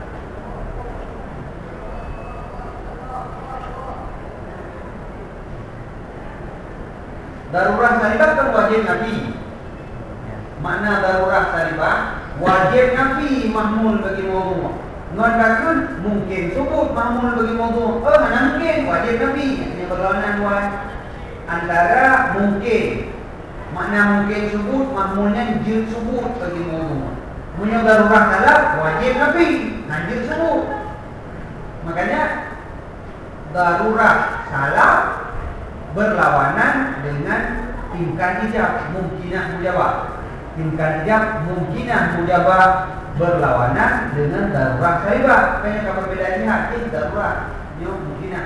Darurah salibah kan wajib nafi. Makna darurah salibah wajib nafi mahmul bagi mawdu'. Ngon mungkin sebut mahmul bagi mawdu'. Mana mungkin wajib nafi. Ini berlawanan dua antara mungkin. Makna mungkin sebut mahmulnya jid sebut bagi mawdu'. Punya darurah salaf wajib nafi, jid sebut. Makanya darurah salaf berlawanan dengan imkan ijab mungkinah mujabah. Imkan ijab mungkinah mujabah berlawanan dengan darurah salibah. Makanya perbedaannya hakik darurah ini mungkinah.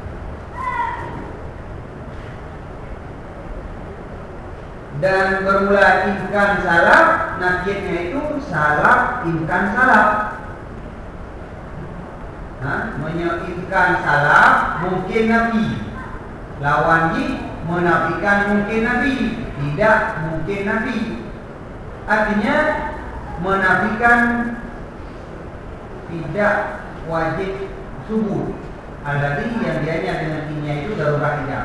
Dan bermula imkan salaf, nakiyatnya itu salaf imkan salaf. Imkan salaf mungkin nafi. Lawan ji menafikan mungkin nafi, tidak mungkin nafi. Artinya menafikan tidak wajib subut. Alladhi yang dianya dengan inya itu darurah ijab.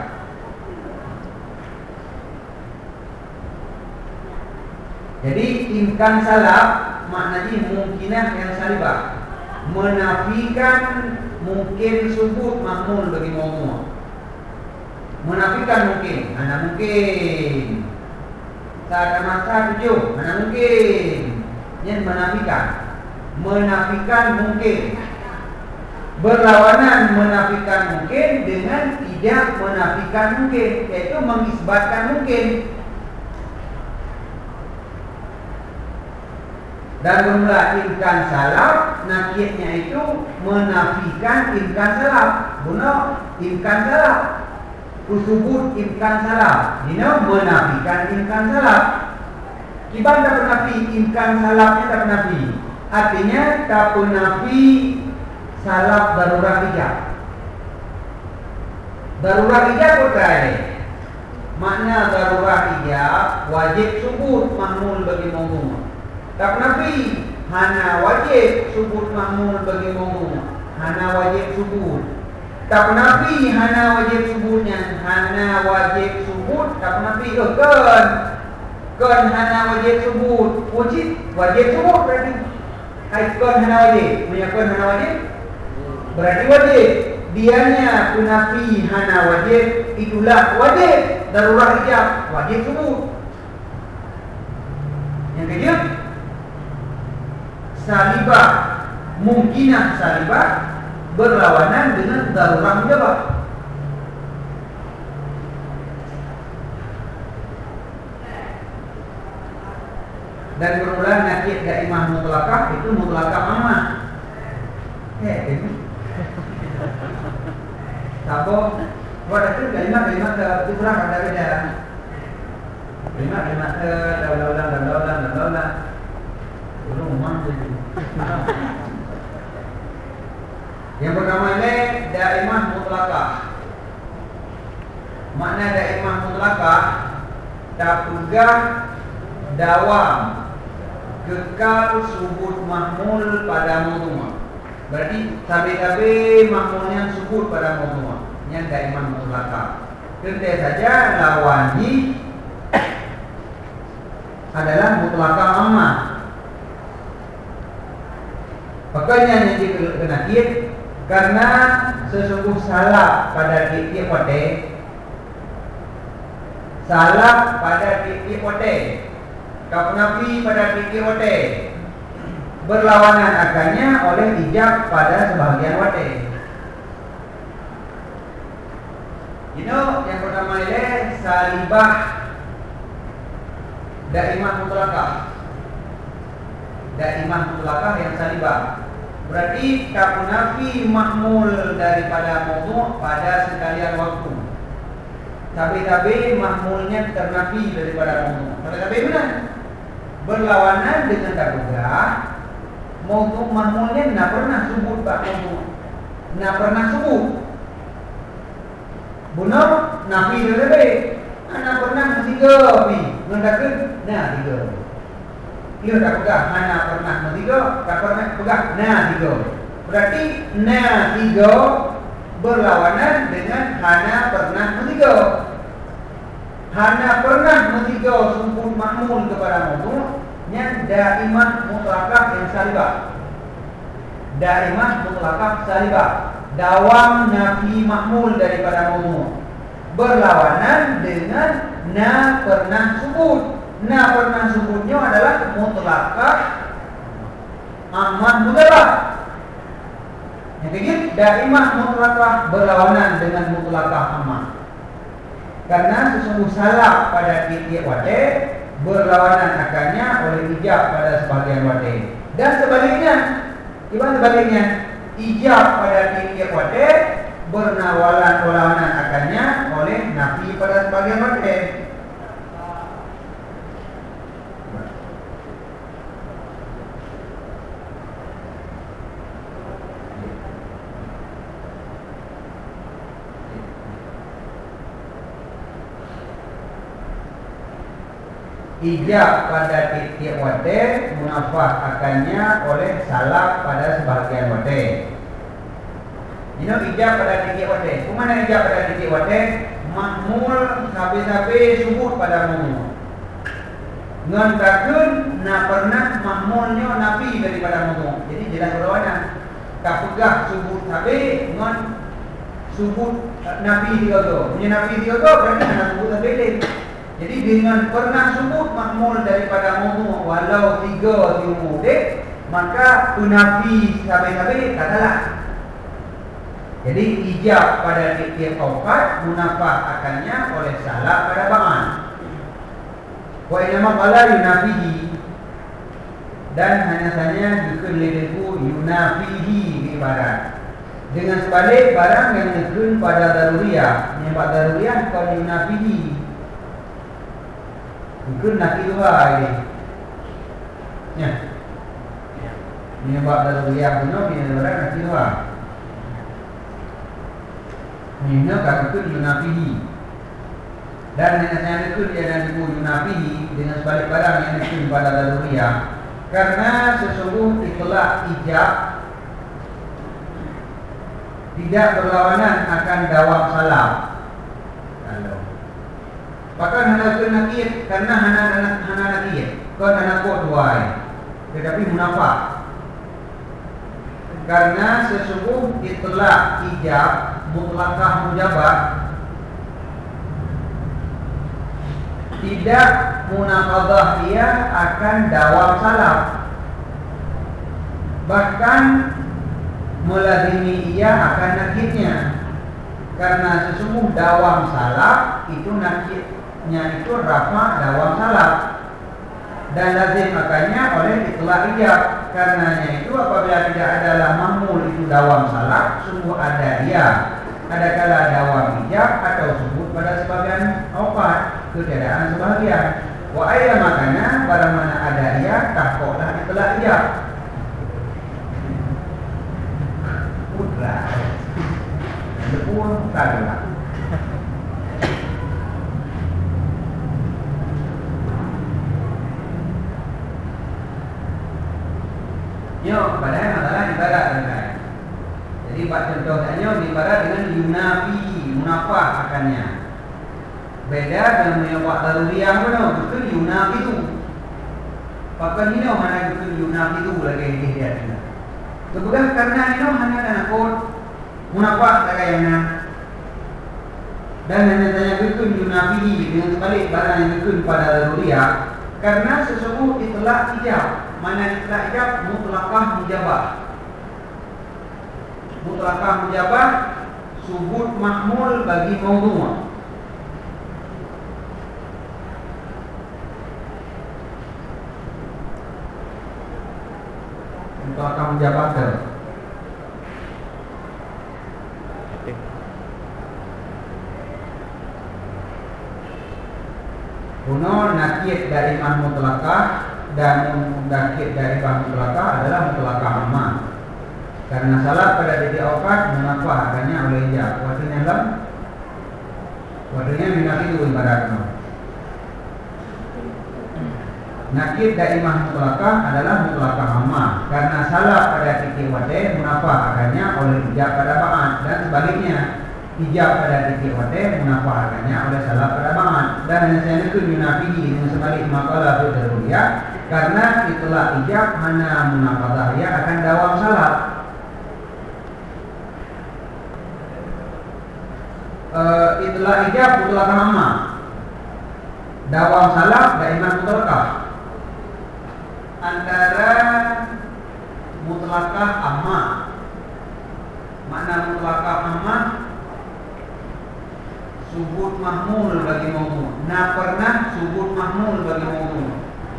Jadi imkan salaf maknanya mungkinah yang salibah, menafikan mungkin subut mahmul bagi mawdu'. Menafikan mungkin, mana mungkin. Saat masa tujuh, mana mungkin. Yang menafikan mungkin. Berlawanan menafikan mungkin dengan tidak menafikan mungkin, yaitu mengisbatkan mungkin. Dan bermula imkan salaf, nakiyatnya itu menafikan imkan salaf. Guna imkan salaf, usubut imkan salaf. Ini menafikan imkan salaf. Kiban tak penafi imkan salafnya tak penafi. Artinya tak penafi salaf darurah ijab. Darurah ijab berkali. Makna darurah ijab wajib subut mahmul bagi mawdu'. Tak nafi hana wajib subut mahmul bagi mawdu'. Hana wajib subut. Tak nafi hana wajib subutnya. Hana wajib subut tak nafi kan hana wajib subut. Wajib subut berarti. Kan hana wajib. Punya kan hana wajib berarti wajib. Dianya penafi hana wajib, itulah wajib. Darurah ijab wajib subut. Yang kedua salibah, mungkinah salibah berlawanan dengan darurah mujabah. Dan bermula nakiyat daimah mutlaqah itu mutlaqah ammah. Ini Sabo buat itu kalimat itu kurang ada beda. Kalimat daulah. Yang pertama ini daimah mutlaqah. Makna daimah mutlakah tak pegang dawam kekal subut mahmul pada mudhumah. Berarti tabi-tabi mahmulnya subut pada mudhumah. Yang daimah mutlakah. Kedua saja lawannya adalah mutlakah ammah. Makanya yang dikenakit karena sesungguh salah pada titik wate, salah pada titik wate, kapunafi pada titik wate, berlawanan akannya oleh ijab pada sebahagian wate. Yang pertama ini salibah daimah mutlakah. Daimah mutlakah yang salibah. Berarti kapunafi mahmul daripada mawdu' pada sekalian waktu. Tabi-tabi mahmulnya ternafi daripada mawdu'. Tabi-tabi benar. Berlawanan dengan tabugah mawdu' mahmulnya tidak pernah sebut bak mawdu'. Tidak pernah sebut. Benar nafi tabi-tabi. Tidak pernah tiga pi. Mendakun nah tiga. Ia tak pegang, mana pernah tiga, tak pernah pegang, nah tiga. Berarti nah tiga berlawanan dengan hana pernah tiga. Hana pernah tiga semput mahmul kepada mawdu' yang daimah mutlakah yang salibah. Daimah mutlakah salibah. Dawam nafi mahmul daripada mawdu' berlawanan dengan na pernah sebut. Nah pernah sebutnya adalah mutlakah ammah mutlakah. Yang ketiga daimah mutlakah berlawanan dengan mutlakah ammah. Karena sesungguh salah pada titik wate berlawanan akannya oleh ijab pada sebagian wate. Dan sebaliknya, gimana sebaliknya? Ijab pada titik wate berlawanan akannya oleh nafi pada sebagian wate. Ijab pada titik wate munafah akannya oleh salah pada sebahagian wate. Ijab pada titik wate. Kemana ijab pada titik wate? Mahmul sabi-sabi subut pada mahmul. Ngantakun na pernah mahmulnya nafi daripada mahmul. Jadi jelas berlawanan. Kapegah subut sabi ngan subut nafi tiga. Punya nafi tiga berarti nak subut sabi. Jadi dengan pernah sebut mahmul daripada mawdu' walau tiga tiumudik, maka penafi sabi-sabi katalah. Jadi ijab pada titik awqat munafah akannya oleh salah pada ba'an. Wa inama qala yunafihi, dan hanya saja dukun lidiku yunafihi di ibarat. Dengan sebalik barang yang dukun pada daruriyah, menyebab daruriyah kau yunafihi. Mungkin nak dua ini. Ya. Ini buat dalam dia punya ini orang nak dua. Ini nak ikut yunafihi. Dan yang ikut dia dan ikut yunafihi dengan sebalik barang yang ikut pada dalam dia. Karena sesungguh itulah ijab tidak berlawanan akan dawam salam. Bahkan hana nakiyat karena hana nakiyat kan hana kod wai, tetapi munafah. Karena sesungguh itulah ijab mutlakah mujabat tidak munaqadah ia akan dawam salaf, bahkan melazimi ia akan nakitnya. Karena sesungguh dawam salaf itu nakitnya itu rafa dawam salaf, dan lazim akannya oleh itulah ijab. Karenanya itu apabila tidak adalah mahmul itu dawam salaf, sungguh ada ia ada kala dawam ijab atau sebut pada sebagian awqat, ketiadaan sebahagian. Wa ayya makana barang mana ada ia tahqolah itulah ijab. Putra Lepun kalah. Nyo padahal masalah ibarat kan. Jadi buat contohnya ibarat dengan yunafi, munafah akannya. Beda dengan buat daruriyah pun betul yunafi tu. Pakai ini mana betul yunafi tu lagi dia. Kemudian karena ini hanya karena kod munafah kayaknya. Dan hanya tanya betul yunafi dengan sebalik barang yang betul pada daruriyah. Karena sesungguh itulah ijab. Mana itulah ijab mutlaqah mujabah. Mutlaqah mujabah subut mahmul bagi maudhu'. Mutlaqah mujabah ke Kuno nakid dari mutlaqah dan nakid dari mutlaqah adalah mutlaqah ammah. Karena salat pada titik awqat munafah akannya oleh ijab. Waktunya lam. Waktunya minat itu ibaratnya. Nakid dari mutlaqah adalah mutlaqah ammah. Karena salat pada titik wadai munafah akannya oleh ijab pada ba'an, dan sebaliknya. Ijab pada titik wadai munafah akannya oleh salat pada ba'an. Dan hanya saya nekun yunafihi dengan sebalik makalah itu daruriyah. Karena itulah ijab hana munafadahnya akan dawam salat. Itulah ijab mutlaqah ammah. Dawam salat daiman mutlaqah. Antara mutlaqah ammah. Makna mutlaqah ammah subut mahmul bagi maudhu'. Nah pernah subut mahmul bagi maudhu'.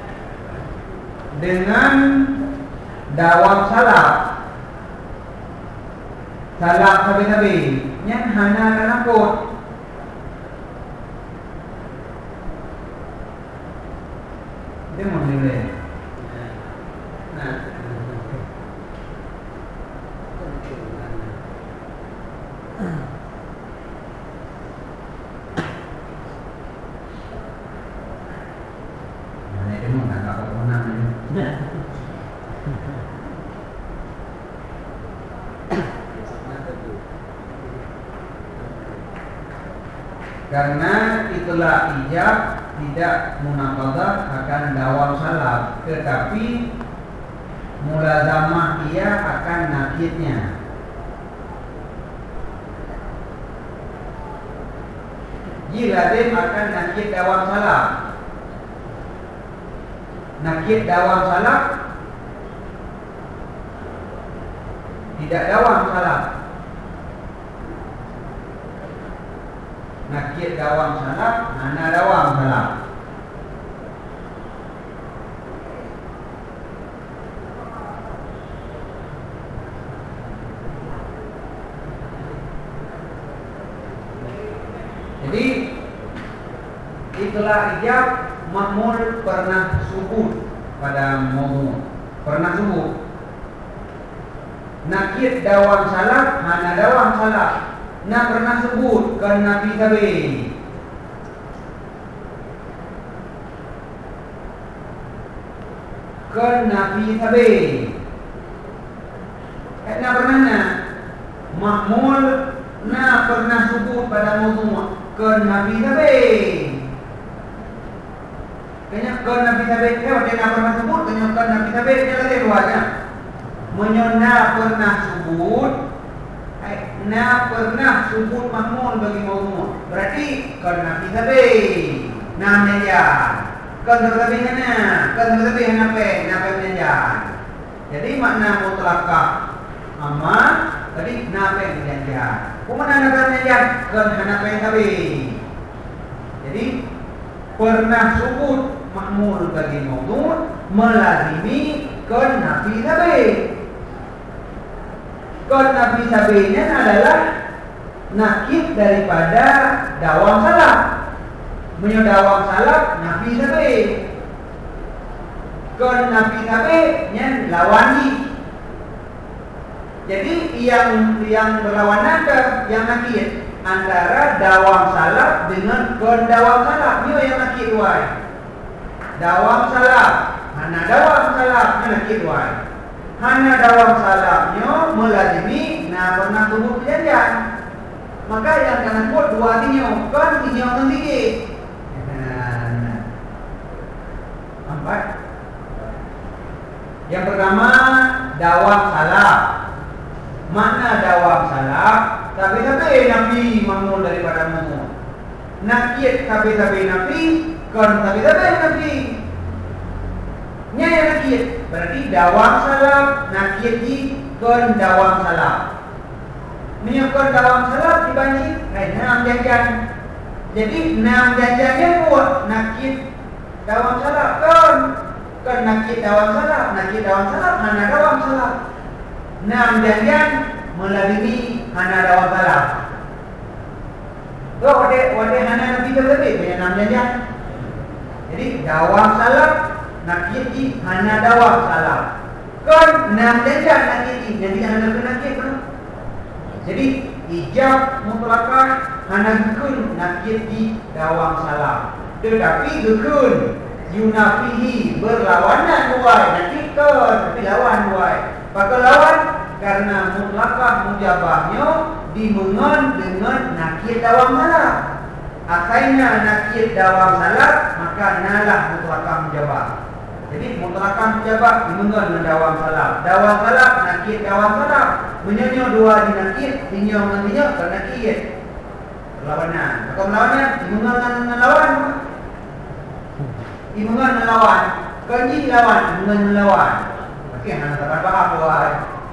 Dengan dawam salat. Salat sabi-sabi yang hana kanakut. Dia mau nilai. Nah. Mana dia mau nak apa menang ni? Karena itulah ijab tidak munaqadah akan dawam salat, tetapi mulazamah ia akan nakidnya. Lazim akan nakid dawam salat. Nakid dawam salat tidak dawam salat. Nakid dawam salat, mana dawam salat. Jadi itulah ijab mahmul pernah subut pada maudhu'. Pernah subut. Nakid dawam salat, hana dawam salat. Nak pernah sebut kan Nabi Sabi. Kan Nabi Sabi. Nak pernah na mahmul na pernah sebut pada maudhu' kan Nabi Sabi. Kanya kan Nabi Sabi dia nak pernah sebut kanya kan Nabi Sabi dia lagi luarnya. Menyona pernah sebut na pernah subut mahmul bagi maudhu'. Berarti kan Nabi Sabi. Namanya dia. Kan Nabi mana? Kan Nabi apa dia? Jadi makna mutlaqah ammah tadi nape dia. Kumana namanya dia? Kan Nabi Sabi. Jadi pernah subut mahmul bagi maudhu' melazimi kan Nabi Sabi. Kon Nabi Sabinya adalah nakid daripada dawam salat. Menyo dawam salat Nabi Sabi. Kon Nabi Sabinya lawani. Jadi yang berlawanan yang nakid antara dawam salat dengan kon dawam salat. Nyo yang nakid wai. Dawam salat, mana dawam salat nakid wai. hana dawam salafnya melazimi pernah tubuh perjanjian. Maka yang kanan buat dua tinyo, kan tinyo kan sikit. Empat. Yang pertama dawam salaf. Mana dawam salaf? Tapi Nabi mamul daripada mamul. Nakiyat tapi Nabi, kan tapi Nabi. Nya nakiyat berarti dawam salaf, nakiyat di kan dawam salaf. Menyokong dawam salaf dibanding enam jajan. Jadi 6 jajannya buat nakiyat dawam salaf kan nakiyat dawam salaf hana dawam salaf. 6 jajan melalui hana dawam salaf. So wade hana nabi terlebih punya 6 jajan. Jadi dawam salaf nakiyat di hana dawam salaf. Kan 6 jajan nakiyat di jadi hana nakiyat kan. Jadi ijab mutlakah hana gekun nakiyat di dawam salaf. Tetapi gekun yunafihi berlawanan duai nanti tapi lawan duai. Pakai lawan karena mutlakah mujabahnya dimengon dengan nakiyat dawam salaf. Akhirnya nakiyat dawam salaf maka nalah mutlakah mujabah. Jadi mutlakah mujabah dimengon dengan dawam salaf. Dawam salaf nakiyat dawam salaf. Menyonyo dua di nakiyat, tinyo nantinya ke nakiyat. Perlawanan. Pakai perlawanan dimengon dengan lawan. Dimengon melawan. Kanji lawan, dimengon melawan. Okey, hana tak faham buat.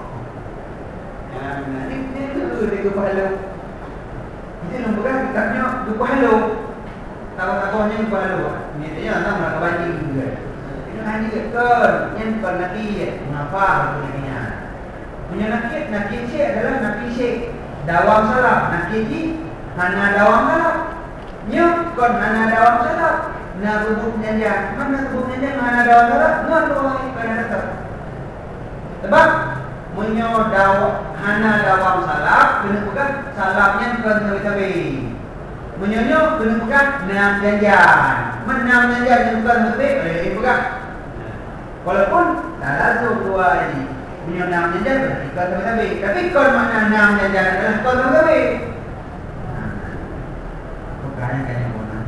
Ini dia pahala. Ini lembaga kitabnya du pahala. Tahu-tahunya du pahala. Ini dia nak nak banding juga. Ini hanya betul yang bernakiyat, mengapa begininya? Punya nakiyat syekh adalah nakiyat syekh dawam salaf. Nakiyat hana dawam salaf. Nya kon hana dawam salaf. Na tubuh janjian. Mana tubuh janjian hana dawam salaf? Nuan tuai pada datang. Sebab hana dawam salaf kena bukan salafnya bukan tabi-tabi. Menyonyo kena bukan 6 janjian. 6 janjian yang bukan tabi boleh bukan. Walaupun tak langsung dua ini. Punya 6 janjian berarti bukan tabi-tabi. Tapi kalau mana 6 janjian adalah bukan tabi-tabi. Bukannya kaya mana.